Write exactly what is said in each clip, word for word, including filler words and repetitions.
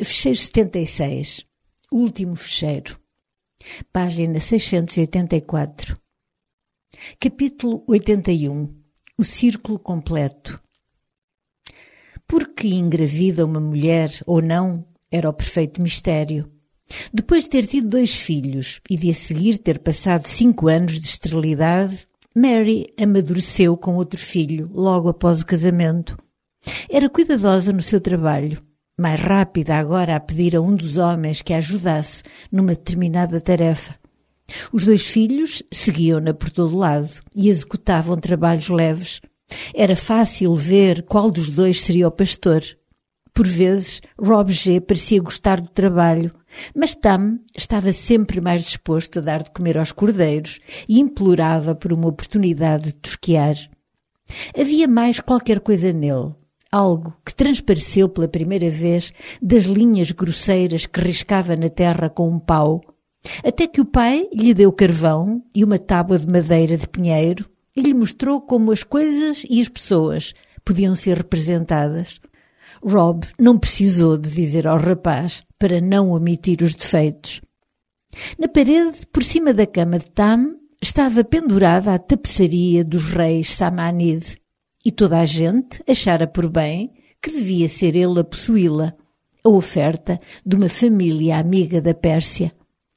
Fecheiro setenta e seis, último fecheiro, página seiscentos e oitenta e quatro. Capítulo oitenta e um. O círculo completo. Por que engravida uma mulher ou não era o perfeito mistério. Depois de ter tido dois filhos e de a seguir ter passado cinco anos de esterilidade, Mary amadureceu com outro filho logo após o casamento. Era cuidadosa no seu trabalho, mais rápida agora a pedir a um dos homens que a ajudasse numa determinada tarefa. Os dois filhos seguiam-na por todo lado e executavam trabalhos leves. Era fácil ver qual dos dois seria o pastor. Por vezes, Rob G. parecia gostar do trabalho, mas Tam estava sempre mais disposto a dar de comer aos cordeiros e implorava por uma oportunidade de tosquear. Havia mais qualquer coisa nele, algo que transpareceu pela primeira vez das linhas grosseiras que riscava na terra com um pau, até que o pai lhe deu carvão e uma tábua de madeira de pinheiro e lhe mostrou como as coisas e as pessoas podiam ser representadas. Rob não precisou de dizer ao rapaz para não omitir os defeitos. Na parede, por cima da cama de Tam, estava pendurada a tapeçaria dos reis Samânide, e toda a gente achara por bem que devia ser ele a possuí-la, a oferta de uma família amiga da Pérsia.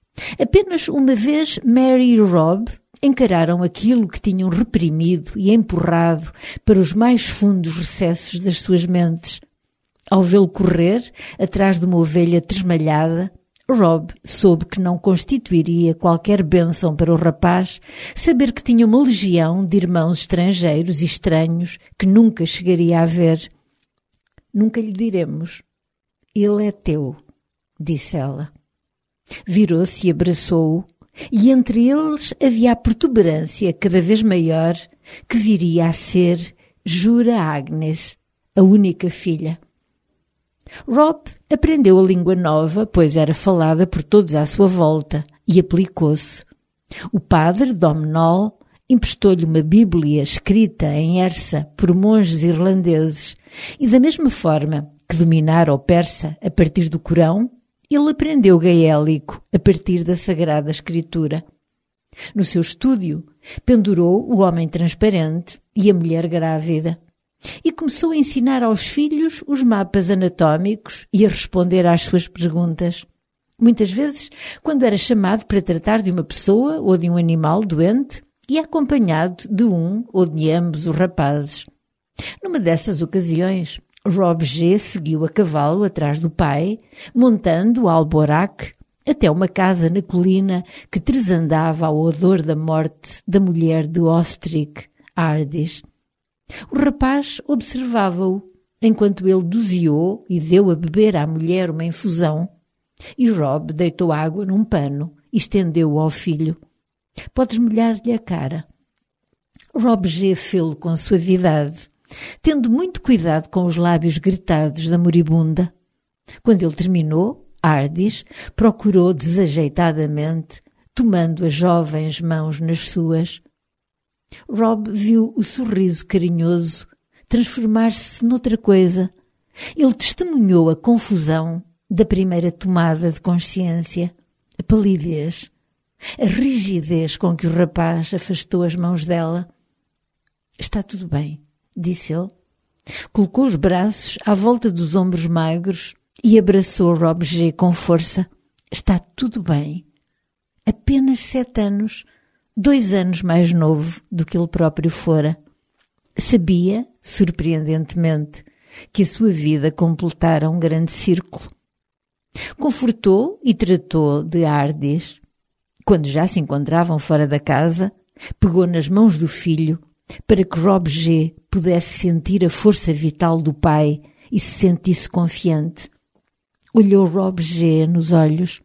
Apenas uma vez Mary e Rob encararam aquilo que tinham reprimido e empurrado para os mais fundos recessos das suas mentes. Ao vê-lo correr atrás de uma ovelha tresmalhada, Rob soube que não constituiria qualquer bênção para o rapaz saber que tinha uma legião de irmãos estrangeiros e estranhos que nunca chegaria a ver. Nunca lhe diremos. Ele é teu, disse ela. Virou-se e abraçou-o, e entre eles havia a protuberância cada vez maior que viria a ser Jura Agnes, a única filha. Rob aprendeu a língua nova, pois era falada por todos à sua volta, e aplicou-se. O padre, Domnall, emprestou-lhe uma bíblia escrita em Ersa por monges irlandeses, e da mesma forma que dominara o persa a partir do Corão, ele aprendeu gaélico a partir da Sagrada Escritura. No seu estúdio, pendurou o homem transparente e a mulher grávida, e começou a ensinar aos filhos os mapas anatómicos e a responder às suas perguntas. Muitas vezes, quando era chamado para tratar de uma pessoa ou de um animal doente, e acompanhado de um ou de ambos os rapazes. Numa dessas ocasiões, Rob G. seguiu a cavalo atrás do pai, montando o alboraque até uma casa na colina que tresandava ao odor da morte da mulher de Ostrich, Ardis. O rapaz observava-o, enquanto ele doziou e deu a beber à mulher uma infusão, e Rob deitou água num pano e estendeu-o ao filho. Podes molhar-lhe a cara. Rob G. fê-lo com suavidade, tendo muito cuidado com os lábios gretados da moribunda. Quando ele terminou, Ardis procurou desajeitadamente, tomando as jovens mãos nas suas. Rob viu o sorriso carinhoso transformar-se noutra coisa. Ele testemunhou a confusão da primeira tomada de consciência, a palidez, a rigidez com que o rapaz afastou as mãos dela. Está tudo bem, disse ele. Colocou os braços à volta dos ombros magros e abraçou Rob G. com força. Está tudo bem. Apenas sete anos, dois anos mais novo do que ele próprio fora. Sabia, surpreendentemente, que a sua vida completara um grande círculo. Confortou e tratou de Ardis. Quando já se encontravam fora da casa, pegou nas mãos do filho para que Rob G. pudesse sentir a força vital do pai e se sentisse confiante. Olhou Rob G. nos olhos.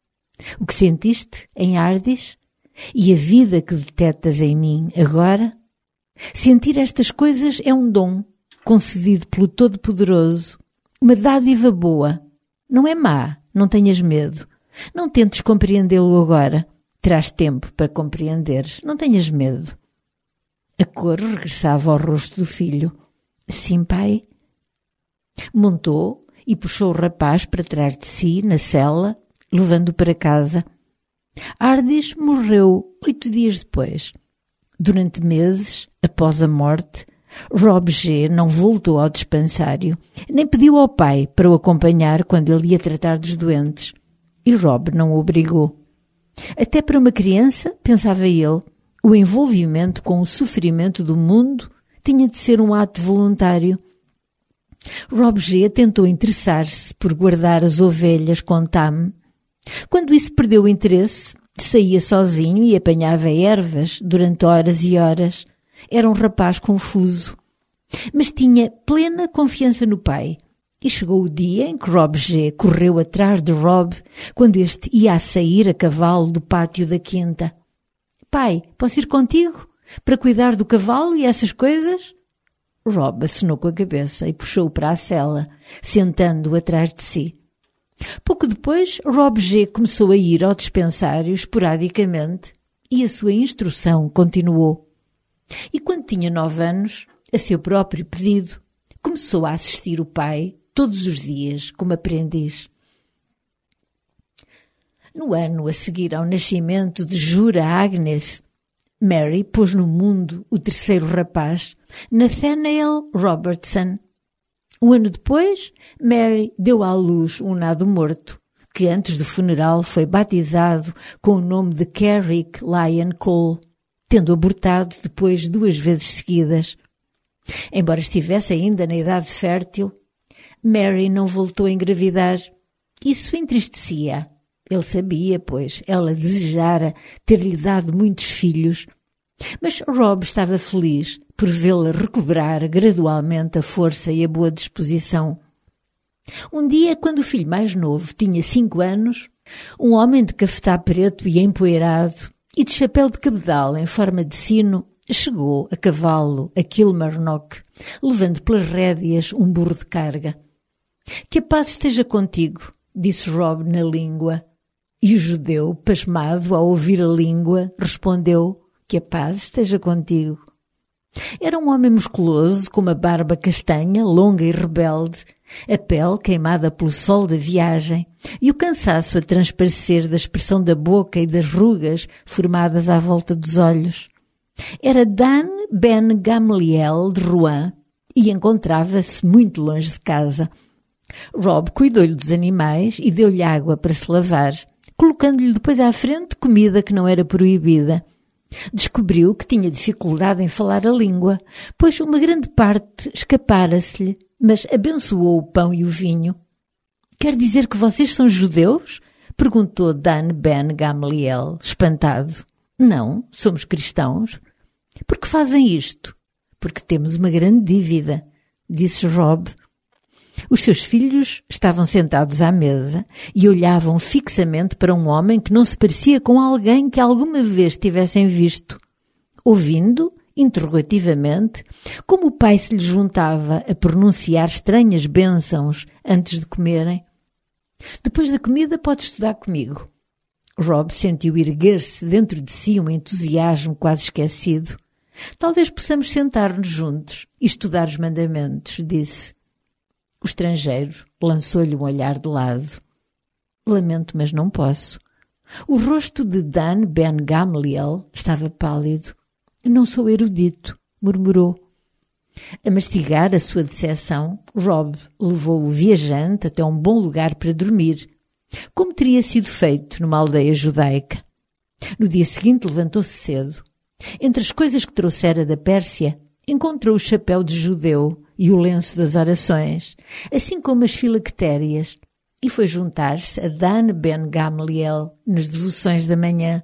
O que sentiste em Ardis? E a vida que detectas em mim agora? Sentir estas coisas é um dom concedido pelo Todo-Poderoso, uma dádiva boa. Não é má, não tenhas medo. Não tentes compreendê-lo agora. Terás tempo para compreenderes. Não tenhas medo. A cor regressava ao rosto do filho. Sim, pai. Montou e puxou o rapaz para trás de si, na cela, levando-o para casa. Ardis morreu oito dias depois. Durante meses, após a morte, Rob G. não voltou ao dispensário, nem pediu ao pai para o acompanhar quando ele ia tratar dos doentes. E Rob não o obrigou. Até para uma criança, pensava ele, o envolvimento com o sofrimento do mundo tinha de ser um ato voluntário. Rob G. tentou interessar-se por guardar as ovelhas com Tam. Quando isso perdeu o interesse, saía sozinho e apanhava ervas durante horas e horas. Era um rapaz confuso. Mas tinha plena confiança no pai. E chegou o dia em que Rob G. correu atrás de Rob quando este ia a sair a cavalo do pátio da quinta. Pai, posso ir contigo? Para cuidar do cavalo e essas coisas? Rob acenou com a cabeça e puxou-o para a cela, sentando-o atrás de si. Pouco depois, Rob G. começou a ir ao dispensário esporadicamente e a sua instrução continuou. E quando tinha nove anos, a seu próprio pedido, começou a assistir o pai todos os dias como aprendiz. No ano a seguir ao nascimento de Jura Agnes, Mary pôs no mundo o terceiro rapaz, Nathaniel Robertson. Um ano depois, Mary deu à luz um nado morto, que antes do funeral foi batizado com o nome de Carrick Lyon Cole, tendo abortado depois duas vezes seguidas. Embora estivesse ainda na idade fértil, Mary não voltou a engravidar. Isso entristecia. Ele sabia, pois ela desejara ter-lhe dado muitos filhos. Mas Rob estava feliz por vê-la recuperar gradualmente a força e a boa disposição. Um dia, quando o filho mais novo tinha cinco anos, um homem de cafetá preto e empoeirado e de chapéu de cabedal em forma de sino chegou a cavalo a Kilmarnock, levando pelas rédeas um burro de carga. «Que a paz esteja contigo», disse Rob na língua. E o judeu, pasmado ao ouvir a língua, respondeu: «Que a paz esteja contigo». Era um homem musculoso, com uma barba castanha, longa e rebelde, a pele queimada pelo sol da viagem e o cansaço a transparecer da expressão da boca e das rugas formadas à volta dos olhos. Era Dan Ben Gamliel de Rouen e encontrava-se muito longe de casa. Rob cuidou-lhe dos animais e deu-lhe água para se lavar, colocando-lhe depois à frente comida que não era proibida. Descobriu que tinha dificuldade em falar a língua, pois uma grande parte escapara-se-lhe, mas abençoou o pão e o vinho. «Quer dizer que vocês são judeus?» perguntou Dan Ben Gamliel, espantado. «Não, somos cristãos». «Por que fazem isto?» «Porque temos uma grande dívida», disse Rob. Os seus filhos estavam sentados à mesa e olhavam fixamente para um homem que não se parecia com alguém que alguma vez tivessem visto. Ouvindo, interrogativamente, como o pai se lhe juntava a pronunciar estranhas bênçãos antes de comerem. «Depois da comida pode estudar comigo». Rob sentiu erguer-se dentro de si um entusiasmo quase esquecido. «Talvez possamos sentar-nos juntos e estudar os mandamentos», disse. O estrangeiro lançou-lhe um olhar de lado. «Lamento, mas não posso». O rosto de Dan Ben Gamliel estava pálido. «Não sou erudito», murmurou. A mastigar a sua decepção, Rob levou o viajante até um bom lugar para dormir, como teria sido feito numa aldeia judaica. No dia seguinte levantou-se cedo. Entre as coisas que trouxera da Pérsia, encontrou o chapéu de judeu e o lenço das orações, assim como as filactérias, e foi juntar-se a Dan Ben Gamliel nas devoções da manhã.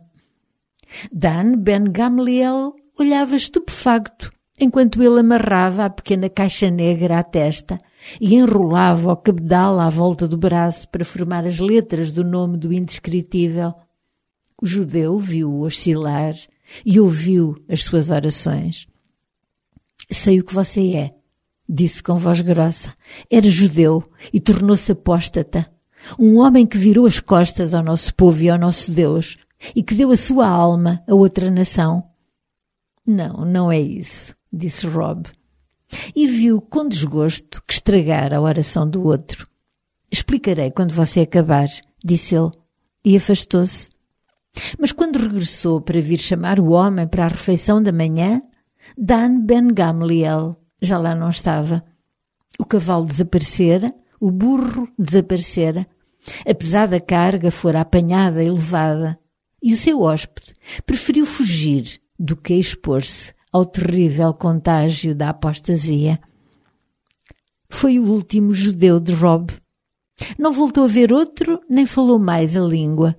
Dan Ben Gamliel olhava estupefacto enquanto ele amarrava a pequena caixa negra à testa e enrolava o cabedal à volta do braço para formar as letras do nome do indescritível. O judeu viu-o oscilar e ouviu as suas orações. «Sei o que você é», disse com voz grossa. Era judeu e tornou-se apóstata. Um homem que virou as costas ao nosso povo e ao nosso Deus e que deu a sua alma a outra nação. «Não, não é isso», disse Rob. E viu com desgosto que estragara a oração do outro. Explicarei quando você acabar, disse ele, e afastou-se. Mas quando regressou para vir chamar o homem para a refeição da manhã, Dan Ben Gamliel já lá não estava. O cavalo desaparecera, o burro desaparecera, a pesada carga fora apanhada e levada, e o seu hóspede preferiu fugir do que expor-se ao terrível contágio da apostasia. Foi o último judeu de Rob. Não voltou a ver outro, nem falou mais a língua.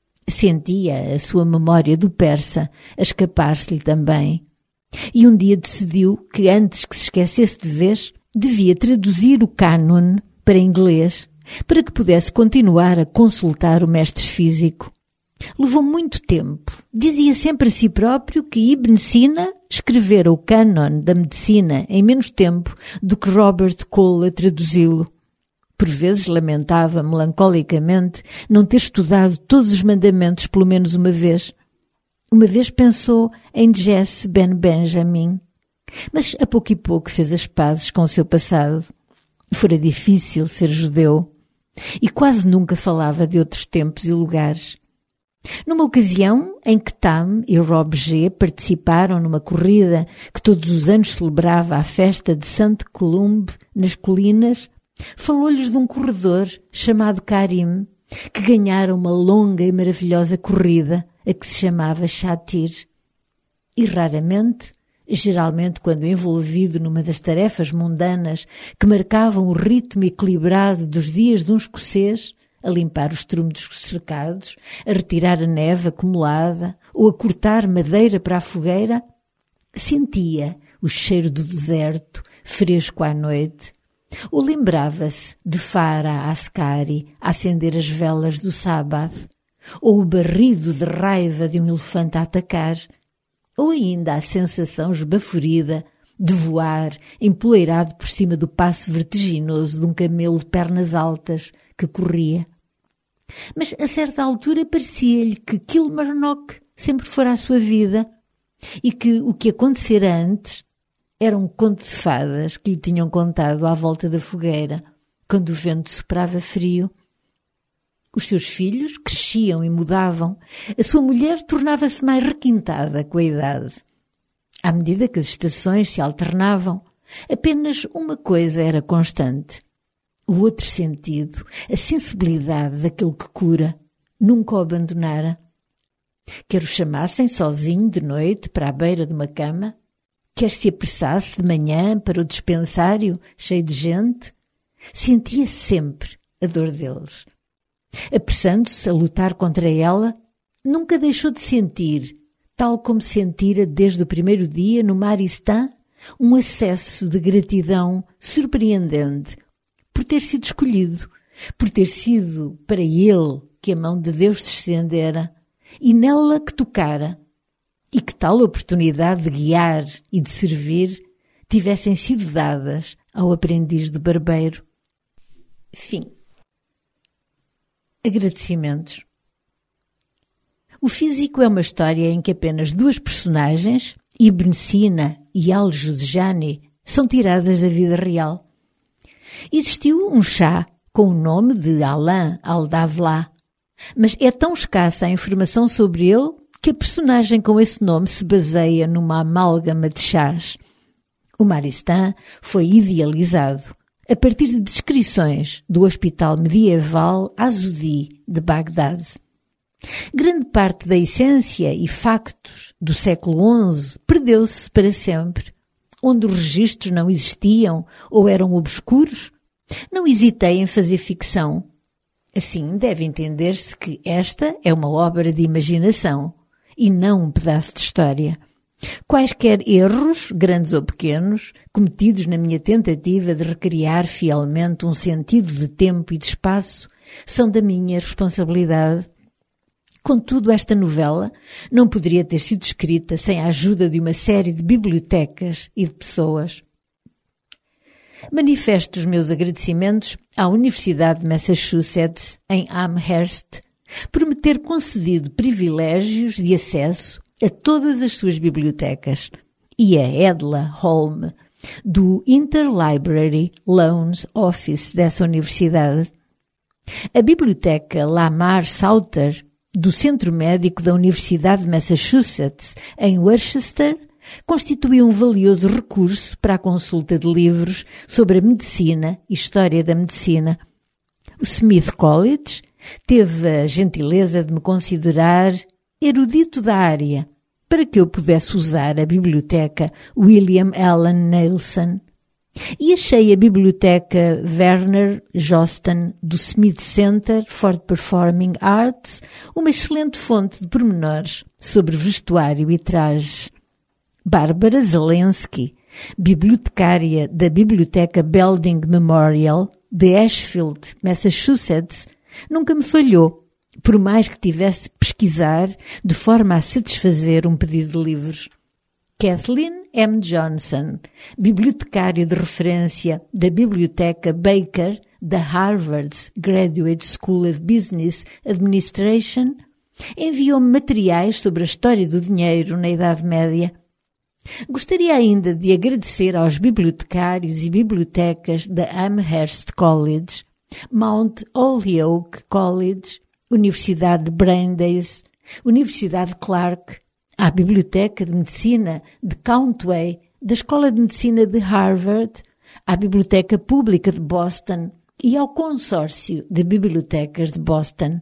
Sentia a sua memória do persa a escapar-se-lhe também. E um dia decidiu que, antes que se esquecesse de vez, devia traduzir o cânon para inglês, para que pudesse continuar a consultar o mestre físico. Levou muito tempo. Dizia sempre a si próprio que Ibn Sina escrevera o cânon da medicina em menos tempo do que Robert Cole a traduzi-lo. Por vezes lamentava melancolicamente não ter estudado todos os mandamentos pelo menos uma vez. Uma vez pensou em Jesse Ben Benjamin, mas a pouco e pouco fez as pazes com o seu passado. Fora difícil ser judeu e quase nunca falava de outros tempos e lugares. Numa ocasião em que Tam e Rob G participaram numa corrida que todos os anos celebrava a festa de Saint Columbe nas colinas, falou-lhes de um corredor chamado Karim, que ganhara uma longa e maravilhosa corrida, a que se chamava Shatir. E raramente, geralmente quando envolvido numa das tarefas mundanas que marcavam o ritmo equilibrado dos dias de um escocês, a limpar os trumes dos cercados, a retirar a neve acumulada ou a cortar madeira para a fogueira, sentia o cheiro do deserto, fresco à noite, ou lembrava-se de Farah Askari a acender as velas do sábado, ou o barrido de raiva de um elefante a atacar, ou ainda a sensação esbaforida de voar empoleirado por cima do passo vertiginoso de um camelo de pernas altas que corria. Mas a certa altura parecia-lhe que Kilmarnock sempre fora a sua vida e que o que acontecera antes era um conto de fadas que lhe tinham contado à volta da fogueira, quando o vento soprava frio. Os seus filhos cresciam e mudavam. A sua mulher tornava-se mais requintada com a idade. À medida que as estações se alternavam, apenas uma coisa era constante. O outro sentido, a sensibilidade daquele que cura, nunca o abandonara. Quer o chamassem sozinho de noite para a beira de uma cama, quer se apressasse de manhã para o dispensário cheio de gente, sentia sempre a dor deles. Apressando-se a lutar contra ela, nunca deixou de sentir, tal como sentira desde o primeiro dia no Maristan, um acesso de gratidão surpreendente por ter sido escolhido, por ter sido para ele que a mão de Deus se estendera e nela que tocara, e que tal oportunidade de guiar e de servir tivessem sido dadas ao aprendiz do barbeiro. Fim. Agradecimentos. O Físico é uma história em que apenas duas personagens, Ibn Sina e Al-Juzjani, são tiradas da vida real. Existiu um chá com o nome de Alain al-Davla, mas é tão escassa a informação sobre ele que a personagem com esse nome se baseia numa amálgama de chás. O Maristan foi idealizado a partir de descrições do hospital medieval Azudi de Bagdade. Grande parte da essência e factos do século onze perdeu-se para sempre. Onde os registros não existiam ou eram obscuros, não hesitei em fazer ficção. Assim, deve entender-se que esta é uma obra de imaginação e não um pedaço de história. Quaisquer erros, grandes ou pequenos, cometidos na minha tentativa de recriar fielmente um sentido de tempo e de espaço, são da minha responsabilidade. Contudo, esta novela não poderia ter sido escrita sem a ajuda de uma série de bibliotecas e de pessoas. Manifesto os meus agradecimentos à Universidade de Massachusetts, em Amherst, por me ter concedido privilégios de acesso a todas as suas bibliotecas, e a Edla Holm, do Interlibrary Loans Office dessa universidade. A Biblioteca Lamar Sauter, do Centro Médico da Universidade de Massachusetts, em Worcester, constitui um valioso recurso para a consulta de livros sobre a medicina e história da medicina. O Smith College teve a gentileza de me considerar erudito da área para que eu pudesse usar a biblioteca William Allen Neilson. E achei a biblioteca Werner Joosten do Smith Center for Performing Arts uma excelente fonte de pormenores sobre vestuário e trajes. Barbara Zelensky, bibliotecária da Biblioteca Belding Memorial de Ashfield, Massachusetts, nunca me falhou, por mais que tivesse de pesquisar de forma a satisfazer um pedido de livros. Kathleen M. Johnson, bibliotecária de referência da Biblioteca Baker da Harvard Graduate School of Business Administration, enviou-me materiais sobre a história do dinheiro na Idade Média. Gostaria ainda de agradecer aos bibliotecários e bibliotecas da Amherst College, Mount Holyoke College, Universidade de Brandeis, Universidade de Clark, à Biblioteca de Medicina de Countway, da Escola de Medicina de Harvard, à Biblioteca Pública de Boston e ao Consórcio de Bibliotecas de Boston.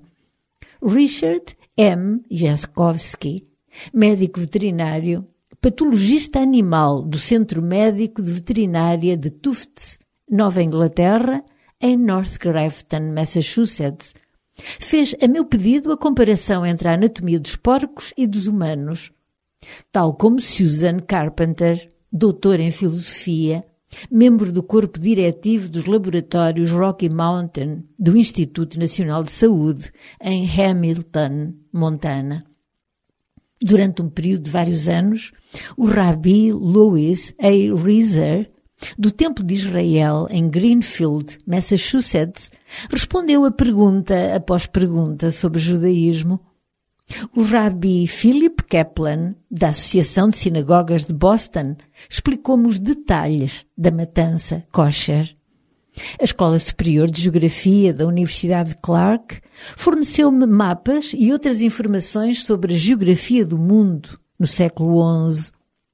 Richard M. Jaskowski, médico veterinário, patologista animal do Centro Médico de Veterinária de Tufts, Nova Inglaterra, em North Grafton, Massachusetts, fez a meu pedido a comparação entre a anatomia dos porcos e dos humanos, tal como Susan Carpenter, doutora em filosofia, membro do corpo diretivo dos laboratórios Rocky Mountain do Instituto Nacional de Saúde, em Hamilton, Montana. Durante um período de vários anos, o Rabbi Louis A. Reiser, do Templo de Israel em Greenfield, Massachusetts, respondeu a pergunta após pergunta sobre o judaísmo. O Rabbi Philip Kaplan, da Associação de Sinagogas de Boston, explicou-me os detalhes da matança kosher. A Escola Superior de Geografia da Universidade de Clark forneceu-me mapas e outras informações sobre a geografia do mundo no século onze.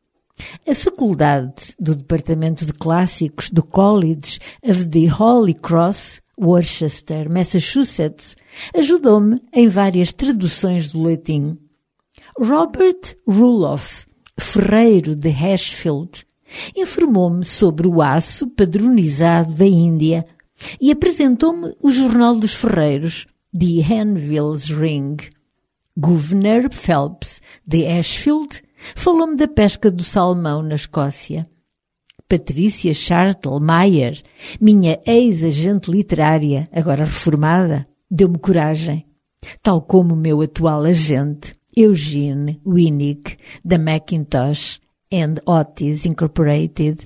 A faculdade do Departamento de Clássicos do College of the Holy Cross, Worcester, Massachusetts, ajudou-me em várias traduções do latim. Robert Ruloff, ferreiro de Ashfield, informou-me sobre o aço padronizado da Índia e apresentou-me o Jornal dos Ferreiros, de Hanville's Ring. Governor Phelps, de Ashfield, falou-me da pesca do salmão na Escócia. Patrícia Chartel Mayer, minha ex-agente literária, agora reformada, deu-me coragem, tal como o meu atual agente, Eugene Winnick, da Macintosh and Otis Incorporated.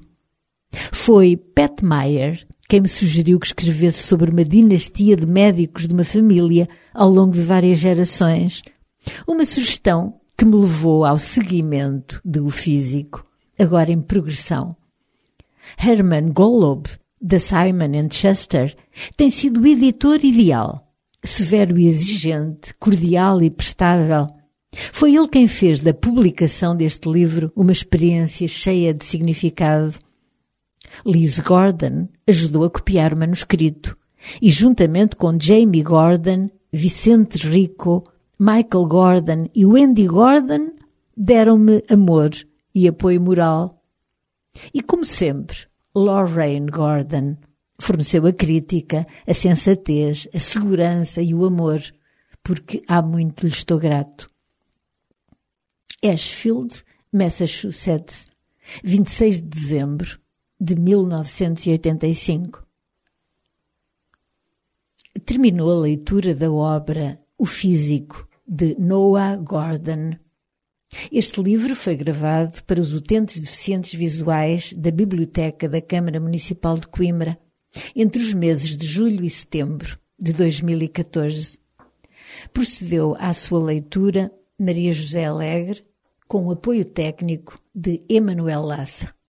Foi Pat Meyer quem me sugeriu que escrevesse sobre uma dinastia de médicos de uma família ao longo de várias gerações. Uma sugestão que me levou ao seguimento de O Físico, agora em progressão. Herman Golub, da Simon and Schuster, tem sido o editor ideal, severo e exigente, cordial e prestável. Foi ele quem fez da publicação deste livro uma experiência cheia de significado. Liz Gordon ajudou a copiar o manuscrito e, juntamente com Jamie Gordon, Vicente Rico, Michael Gordon e Wendy Gordon, deram-me amor e apoio moral. E, como sempre, Lorraine Gordon forneceu a crítica, a sensatez, a segurança e o amor, porque há muito lhe estou grato. Ashfield, Massachusetts, vinte e seis de dezembro de mil novecentos e oitenta e cinco. Terminou a leitura da obra O Físico, de Noah Gordon. Este livro foi gravado para os utentes deficientes visuais da Biblioteca da Câmara Municipal de Coimbra, entre os meses de julho e setembro de dois mil e catorze. Procedeu à sua leitura Maria José Alegre, com o apoio técnico de Emanuel Lassa.